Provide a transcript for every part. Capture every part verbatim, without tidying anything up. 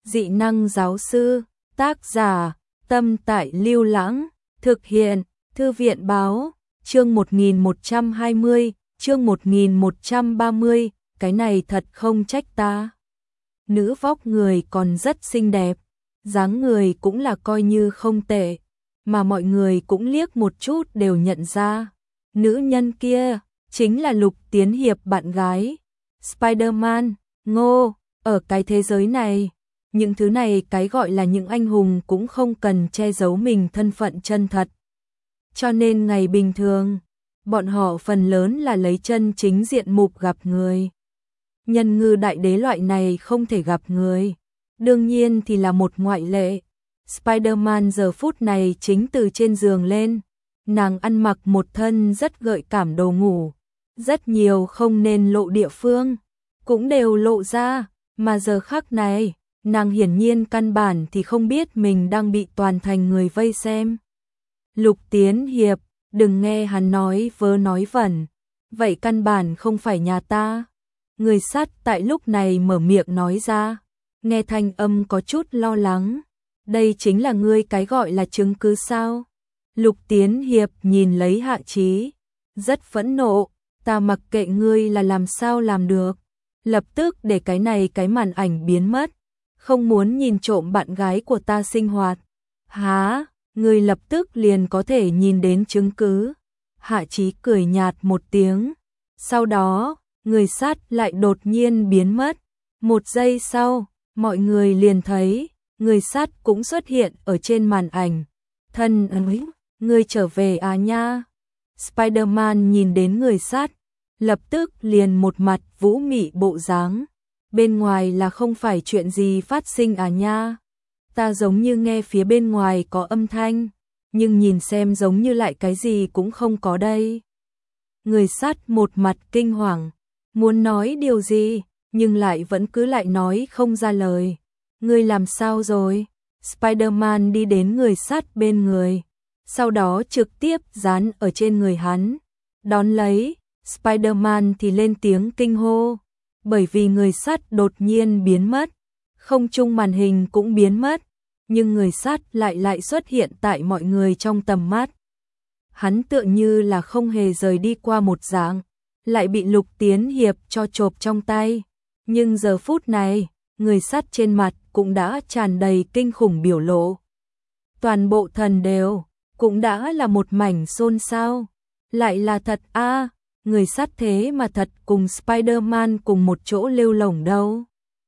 dị năng giáo sư, tác giả, Tâm Tại Lưu Lãng, thực hiện, Thư viện báo, chương một nghìn một trăm hai mươi, chương một nghìn một trăm ba mươi, cái này thật không trách ta. Nữ vóc người còn rất xinh đẹp, dáng người cũng là coi như không tệ, mà mọi người cũng liếc một chút đều nhận ra. Nữ nhân kia chính là Lục Tiến Hiệp bạn gái, Spider-Man. Ngô, ở cái thế giới này, những thứ này cái gọi là những anh hùng cũng không cần che giấu mình thân phận chân thật. Cho nên ngày bình thường, bọn họ phần lớn là lấy chân chính diện mục gặp người. Nhân ngư đại đế loại này không thể gặp người, đương nhiên thì là một ngoại lệ. Spider-Man giờ phút này chính từ trên giường lên, nàng ăn mặc một thân rất gợi cảm đồ ngủ, rất nhiều không nên lộ địa phương cũng đều lộ ra, mà giờ khắc này, nàng hiển nhiên căn bản thì không biết mình đang bị toàn thành người vây xem. Lục Tiến Hiệp, đừng nghe hắn nói vớ nói vẩn, vậy căn bản không phải nhà ta. Người sắt tại lúc này mở miệng nói ra, nghe thanh âm có chút lo lắng. Đây chính là ngươi cái gọi là chứng cứ sao? Lục Tiến Hiệp nhìn lấy Hạ Chí, rất phẫn nộ, ta mặc kệ ngươi là làm sao làm được. Lập tức để cái này cái màn ảnh biến mất, không muốn nhìn trộm bạn gái của ta sinh hoạt. Hả? Ngươi lập tức liền có thể nhìn đến chứng cứ. Hạ Chí cười nhạt một tiếng, sau đó, người sát lại đột nhiên biến mất. Một giây sau, mọi người liền thấy, người sát cũng xuất hiện ở trên màn ảnh. Thân ơi, ngươi trở về à nha. Spider-Man nhìn đến người sát, lập tức liền một mặt vũ mị bộ dáng. Bên ngoài là không phải chuyện gì phát sinh à nha. Ta giống như nghe phía bên ngoài có âm thanh, nhưng nhìn xem giống như lại cái gì cũng không có đây. Người sát một mặt kinh hoàng, muốn nói điều gì, nhưng lại vẫn cứ lại nói không ra lời. Ngươi làm sao rồi? Spider-Man đi đến người sát bên người, sau đó trực tiếp dán ở trên người hắn. Đón lấy, Spider-Man thì lên tiếng kinh hô, bởi vì người sát đột nhiên biến mất, không trung màn hình cũng biến mất, nhưng người sát lại lại xuất hiện tại mọi người trong tầm mắt. Hắn tựa như là không hề rời đi qua một dạng, lại bị Lục Tiến Hiệp cho chộp trong tay, nhưng giờ phút này, người sát trên mặt cũng đã tràn đầy kinh khủng biểu lộ. Toàn bộ thần đều, cũng đã là một mảnh xôn xao, lại là thật a à, người sát thế mà thật cùng Spider-Man cùng một chỗ lêu lổng đâu.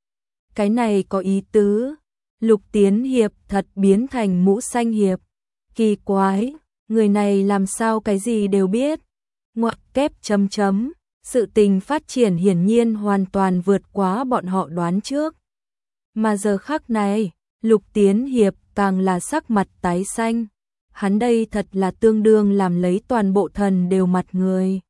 Cái này có ý tứ, Lục Tiến Hiệp thật biến thành mũ xanh hiệp. Kỳ quái, người này làm sao cái gì đều biết. Ngoặc kép chấm chấm, sự tình phát triển hiển nhiên hoàn toàn vượt quá bọn họ đoán trước. Mà giờ khắc này, Lục Tiến Hiệp càng là sắc mặt tái xanh. Hắn đây thật là tương đương làm lấy toàn bộ thần đều mặt người.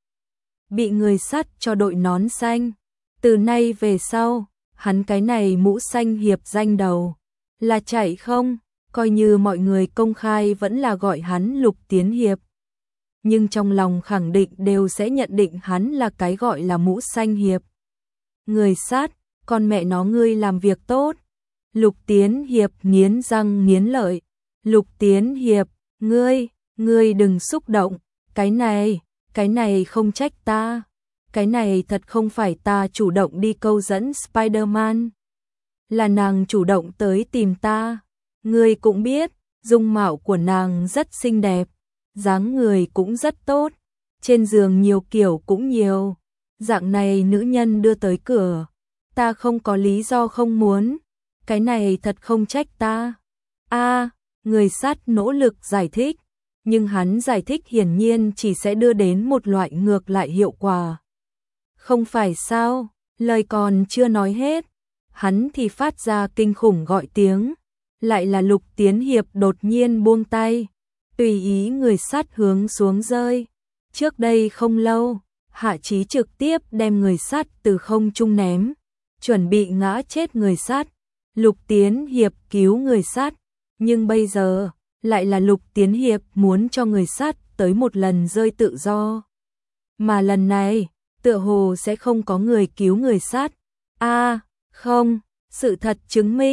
Bị người sắt cho đội nón xanh. Từ nay về sau, hắn cái này mũ xanh hiệp danh đầu. Là chạy không, coi như mọi người công khai vẫn là gọi hắn Lục Tiến Hiệp. Nhưng trong lòng khẳng định đều sẽ nhận định hắn là cái gọi là mũ xanh hiệp. Người sát, con mẹ nó ngươi làm việc tốt. Lục Tiến Hiệp nghiến răng nghiến lợi. Lục Tiến Hiệp, ngươi, ngươi đừng xúc động. Cái này, cái này không trách ta. Cái này thật không phải ta chủ động đi câu dẫn Spider-Man. Là nàng chủ động tới tìm ta. Ngươi cũng biết, dung mạo của nàng rất xinh đẹp, dáng người cũng rất tốt, trên giường nhiều kiểu cũng nhiều. Dạng này nữ nhân đưa tới cửa, ta không có lý do không muốn. Cái này thật không trách ta. A, à, người sát nỗ lực giải thích, nhưng hắn giải thích hiển nhiên chỉ sẽ đưa đến một loại ngược lại hiệu quả. Không phải sao, lời còn chưa nói hết, hắn thì phát ra kinh khủng gọi tiếng, lại là Lục Tiến Hiệp đột nhiên buông tay, tùy ý người sát hướng xuống rơi. Trước đây không lâu, Hạ Chí trực tiếp đem người sát từ không trung ném, chuẩn bị ngã chết người sát. Lục Tiến Hiệp cứu người sát, nhưng bây giờ lại là Lục Tiến Hiệp muốn cho người sát tới một lần rơi tự do. Mà lần này, tựa hồ sẽ không có người cứu người sát. A, à, không, sự thật chứng minh,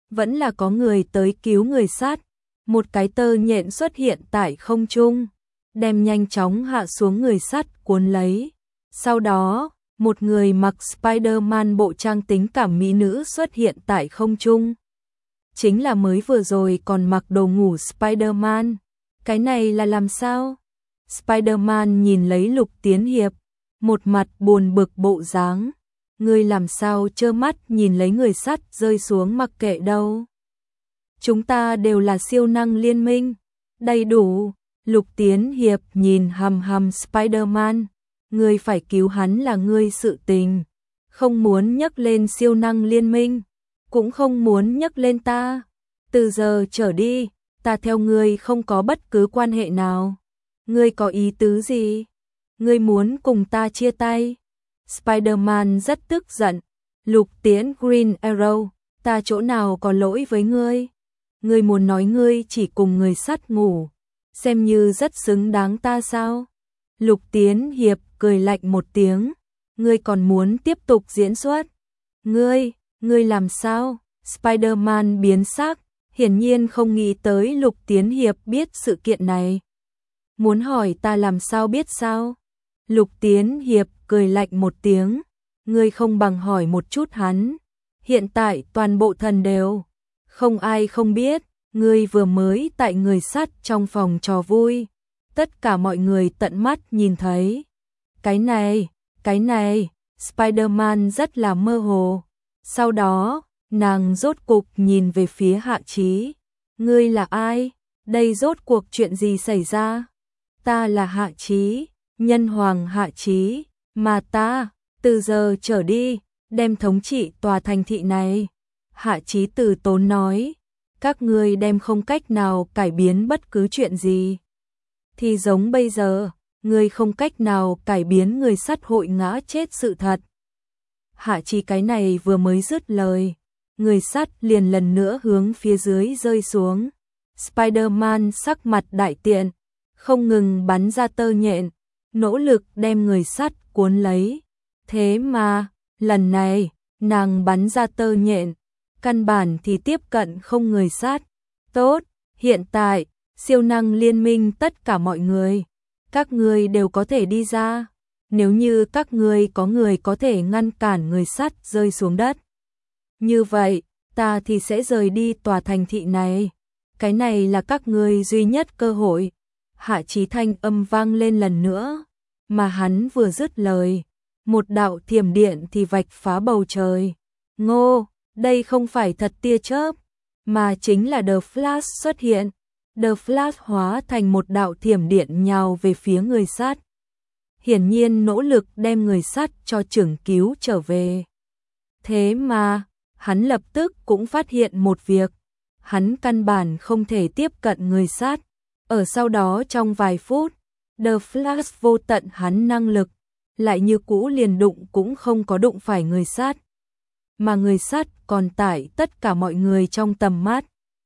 vẫn là có người tới cứu người sát. Một cái tơ nhện xuất hiện tại không trung, đem nhanh chóng hạ xuống người sắt cuốn lấy. Sau đó, một người mặc Spider-Man bộ trang tính cảm mỹ nữ xuất hiện tại không trung. Chính là mới vừa rồi còn mặc đồ ngủ Spider-Man. Cái này là làm sao? Spider-Man nhìn lấy Lục Tiến Hiệp, một mặt buồn bực bộ dáng. Ngươi làm sao trơ mắt nhìn lấy người sắt rơi xuống mặc kệ đâu? Chúng ta đều là siêu năng liên minh. Đầy đủ. Lục Tiến Hiệp nhìn hằm hằm Spider-Man. Ngươi phải cứu hắn là ngươi sự tình. Không muốn nhắc lên siêu năng liên minh. Cũng không muốn nhắc lên ta. Từ giờ trở đi, ta theo ngươi không có bất cứ quan hệ nào. Ngươi có ý tứ gì? Ngươi muốn cùng ta chia tay? Spider-Man rất tức giận. Lục Tiến Green Arrow, ta chỗ nào có lỗi với ngươi? Ngươi muốn nói ngươi chỉ cùng người sắt ngủ, xem như rất xứng đáng ta sao? Lục Tiến Hiệp cười lạnh một tiếng. Ngươi còn muốn tiếp tục diễn xuất? Ngươi, ngươi làm sao? Spider-Man biến sắc, hiển nhiên không nghĩ tới Lục Tiến Hiệp biết sự kiện này. Muốn hỏi ta làm sao biết sao? Lục Tiến Hiệp cười lạnh một tiếng. Ngươi không bằng hỏi một chút hắn. Hiện tại toàn bộ thần đều không ai không biết, ngươi vừa mới tại người sắt trong phòng trò vui. Tất cả mọi người tận mắt nhìn thấy. Cái này, cái này, Spider-Man rất là mơ hồ. Sau đó, nàng rốt cục nhìn về phía Hạ Chí. Ngươi là ai? Đây rốt cuộc chuyện gì xảy ra? Ta là Hạ Chí, nhân hoàng Hạ Chí, mà ta, từ giờ trở đi, đem thống trị tòa thành thị này. Hạ Chí từ tốn nói, các ngươi đem không cách nào cải biến bất cứ chuyện gì. Thì giống bây giờ, ngươi không cách nào cải biến người sắt hội ngã chết sự thật. Hạ Chí cái này vừa mới dứt lời, người sắt liền lần nữa hướng phía dưới rơi xuống. Spider-Man sắc mặt đại tiện, không ngừng bắn ra tơ nhện, nỗ lực đem người sắt cuốn lấy. Thế mà, lần này, nàng bắn ra tơ nhện, căn bản thì tiếp cận không người sát. Tốt, hiện tại, siêu năng liên minh tất cả mọi người, các ngươi đều có thể đi ra. Nếu như các ngươi có người có thể ngăn cản người sắt rơi xuống đất, như vậy, ta thì sẽ rời đi tòa thành thị này. Cái này là các ngươi duy nhất cơ hội. Hạ Chí thanh âm vang lên lần nữa, mà hắn vừa dứt lời, một đạo thiểm điện thì vạch phá bầu trời. Ngô, đây không phải thật tia chớp, mà chính là The Flash xuất hiện. The Flash hóa thành một đạo thiểm điện nhào về phía người sắt. Hiển nhiên nỗ lực đem người sắt cho trưởng cứu trở về. Thế mà, hắn lập tức cũng phát hiện một việc. Hắn căn bản không thể tiếp cận người sắt. Ở sau đó trong vài phút, The Flash vô tận hắn năng lực, lại như cũ liền đụng cũng không có đụng phải người sắt. Mà người sắt còn tải tất cả mọi người trong tầm mắt.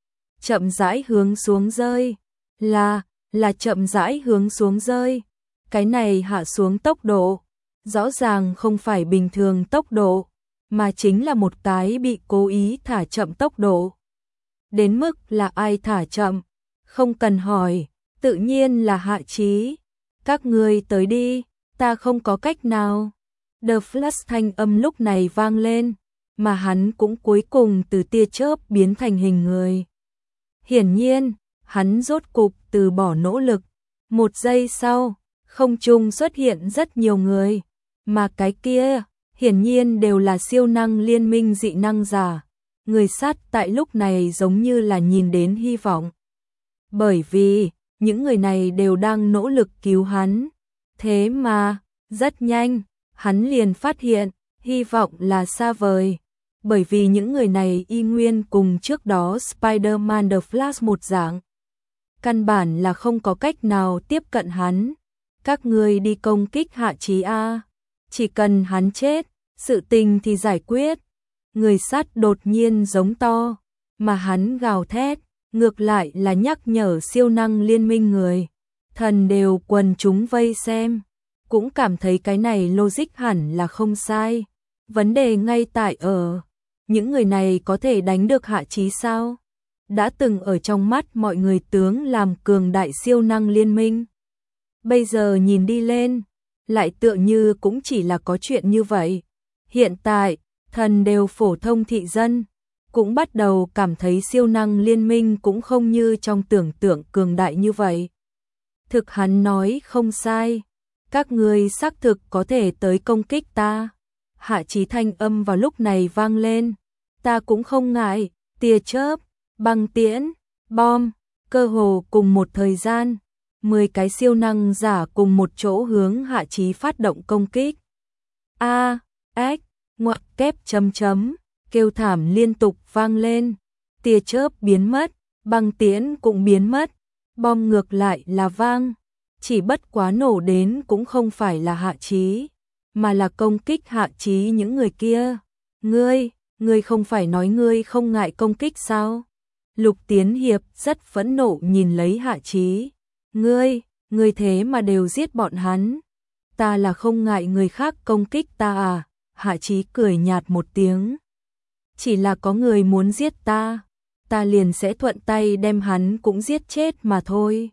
Chậm rãi hướng xuống rơi. Là, là chậm rãi hướng xuống rơi. Cái này hạ xuống tốc độ. Rõ ràng không phải bình thường tốc độ, mà chính là một cái bị cố ý thả chậm tốc độ. Đến mức là ai thả chậm? Không cần hỏi, tự nhiên là Hạ Chí. Các ngươi tới đi, ta không có cách nào. The Flash thanh âm lúc này vang lên, mà hắn cũng cuối cùng từ tia chớp biến thành hình người. Hiển nhiên, hắn rốt cục từ bỏ nỗ lực. Một giây sau, không trung xuất hiện rất nhiều người, mà cái kia, hiển nhiên đều là siêu năng liên minh dị năng giả. Người sắt tại lúc này giống như là nhìn đến hy vọng. Bởi vì, những người này đều đang nỗ lực cứu hắn. Thế mà, rất nhanh, hắn liền phát hiện, hy vọng là xa vời. Bởi vì những người này y nguyên cùng trước đó Spider-Man The Flash một dạng. Căn bản là không có cách nào tiếp cận hắn. Các ngươi đi công kích Hạ Chí A. Chỉ cần hắn chết, sự tình thì giải quyết. Người sắt đột nhiên giống to, mà hắn gào thét, ngược lại là nhắc nhở siêu năng liên minh người. Thần đều quần chúng vây xem, cũng cảm thấy cái này logic hẳn là không sai. Vấn đề ngay tại ở, những người này có thể đánh được Hạ Chí sao? Đã từng ở trong mắt mọi người tướng làm cường đại siêu năng liên minh. Bây giờ nhìn đi lên, lại tựa như cũng chỉ là có chuyện như vậy. Hiện tại, thần đều phổ thông thị dân, cũng bắt đầu cảm thấy siêu năng liên minh cũng không như trong tưởng tượng cường đại như vậy. Thực hắn nói không sai, các ngươi xác thực có thể tới công kích ta. Hạ Chí thanh âm vào lúc này vang lên, ta cũng không ngại, tia chớp, băng tiễn, bom, cơ hồ cùng một thời gian, mười cái siêu năng giả cùng một chỗ hướng Hạ Chí phát động công kích. A, ếch, ngoặc kép chấm chấm, kêu thảm liên tục vang lên, tia chớp biến mất, băng tiễn cũng biến mất, bom ngược lại là vang, chỉ bất quá nổ đến cũng không phải là Hạ Chí, mà là công kích Hạ Chí những người kia. Ngươi, ngươi không phải nói ngươi không ngại công kích sao? Lục Tiến Hiệp rất phẫn nộ nhìn lấy Hạ Chí. Ngươi, ngươi thế mà đều giết bọn hắn. Ta là không ngại người khác công kích ta à? Hạ Chí cười nhạt một tiếng. Chỉ là có người muốn giết ta, ta liền sẽ thuận tay đem hắn cũng giết chết mà thôi.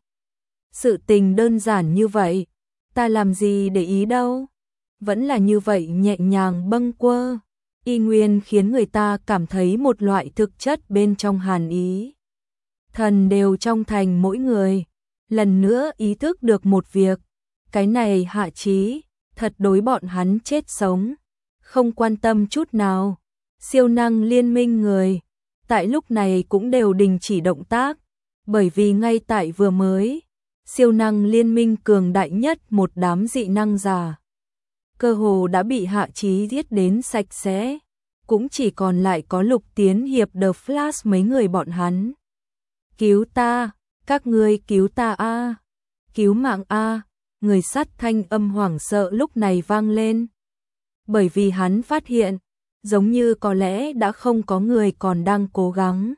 Sự tình đơn giản như vậy, ta làm gì để ý đâu. Vẫn là như vậy nhẹ nhàng bâng quơ, y nguyên khiến người ta cảm thấy một loại thực chất bên trong hàn ý. Thần đều trong thành mỗi người, lần nữa ý thức được một việc, cái này Hạ Chí, thật đối bọn hắn chết sống, không quan tâm chút nào. Siêu năng liên minh người, tại lúc này cũng đều đình chỉ động tác, bởi vì ngay tại vừa mới, siêu năng liên minh cường đại nhất một đám dị năng giả, cơ hồ đã bị Hạ Chí giết đến sạch sẽ, cũng chỉ còn lại có Lục Tiến Hiệp The Flash mấy người bọn hắn. Cứu ta, các ngươi cứu ta a, cứu mạng a, người sắt thanh âm hoảng sợ lúc này vang lên. Bởi vì hắn phát hiện, giống như có lẽ đã không có người còn đang cố gắng,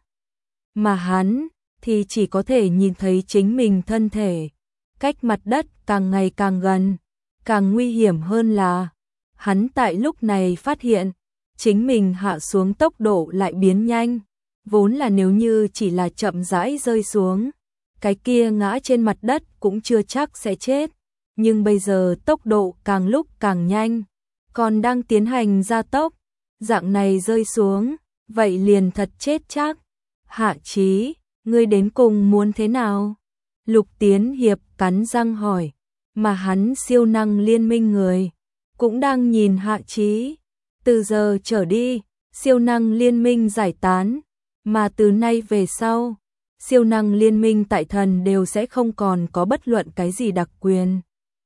mà hắn thì chỉ có thể nhìn thấy chính mình thân thể cách mặt đất càng ngày càng gần. Càng nguy hiểm hơn là, hắn tại lúc này phát hiện, chính mình hạ xuống tốc độ lại biến nhanh, vốn là nếu như chỉ là chậm rãi rơi xuống, cái kia ngã trên mặt đất cũng chưa chắc sẽ chết, nhưng bây giờ tốc độ càng lúc càng nhanh, còn đang tiến hành gia tốc, dạng này rơi xuống, vậy liền thật chết chắc. Hạ Chí, ngươi đến cùng muốn thế nào? Lục Tiến Hiệp cắn răng hỏi. Mà hắn siêu năng liên minh người cũng đang nhìn Hạ Chí. Từ giờ trở đi, siêu năng liên minh giải tán, mà từ nay về sau, siêu năng liên minh tại thần đều sẽ không còn có bất luận cái gì đặc quyền.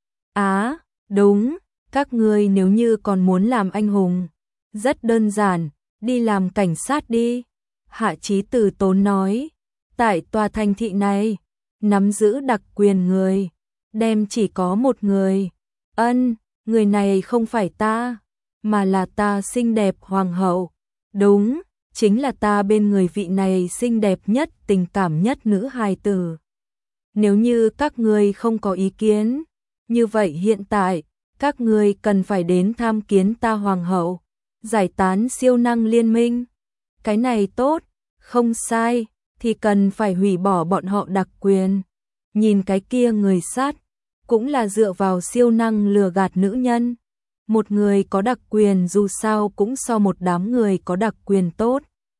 Á, à, đúng, các ngươi nếu như còn muốn làm anh hùng, rất đơn giản, đi làm cảnh sát đi. Hạ Chí từ tốn nói, tại tòa thành thị này, nắm giữ đặc quyền người đem chỉ có một người. Ân, người này không phải ta, mà là ta xinh đẹp hoàng hậu. Đúng, chính là ta bên người vị này xinh đẹp nhất, tình cảm nhất nữ hài tử. Nếu như các ngươi không có ý kiến, như vậy hiện tại, các ngươi cần phải đến tham kiến ta hoàng hậu, giải tán siêu năng liên minh. Cái này tốt, không sai, thì cần phải hủy bỏ bọn họ đặc quyền. Nhìn cái kia người sát, cũng là dựa vào siêu năng lừa gạt nữ nhân. Một người có đặc quyền dù sao cũng so một đám người có đặc quyền tốt.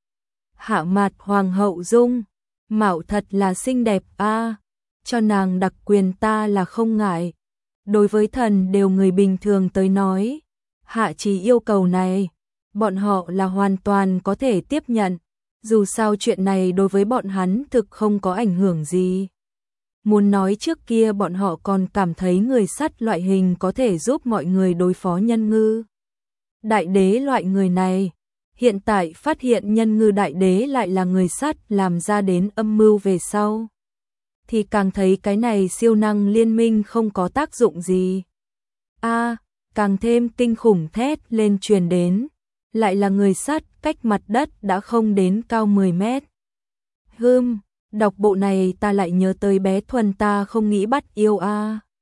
Hạ Mạt hoàng hậu dung, mạo thật là xinh đẹp a, cho nàng đặc quyền ta là không ngại. Đối với thần đều người bình thường tới nói, Hạ Chí yêu cầu này, bọn họ là hoàn toàn có thể tiếp nhận, dù sao chuyện này đối với bọn hắn thực không có ảnh hưởng gì. Muốn nói trước kia bọn họ còn cảm thấy người sắt loại hình có thể giúp mọi người đối phó nhân ngư đại đế loại người này, hiện tại phát hiện nhân ngư đại đế lại là người sắt làm ra đến âm mưu về sau, thì càng thấy cái này siêu năng liên minh không có tác dụng gì. A, à, càng thêm kinh khủng thét lên truyền đến, lại là người sắt cách mặt đất đã không đến cao mười mét. Hừm, đọc bộ này ta lại nhớ tới bé Thuần ta không nghĩ bắt yêu a. À.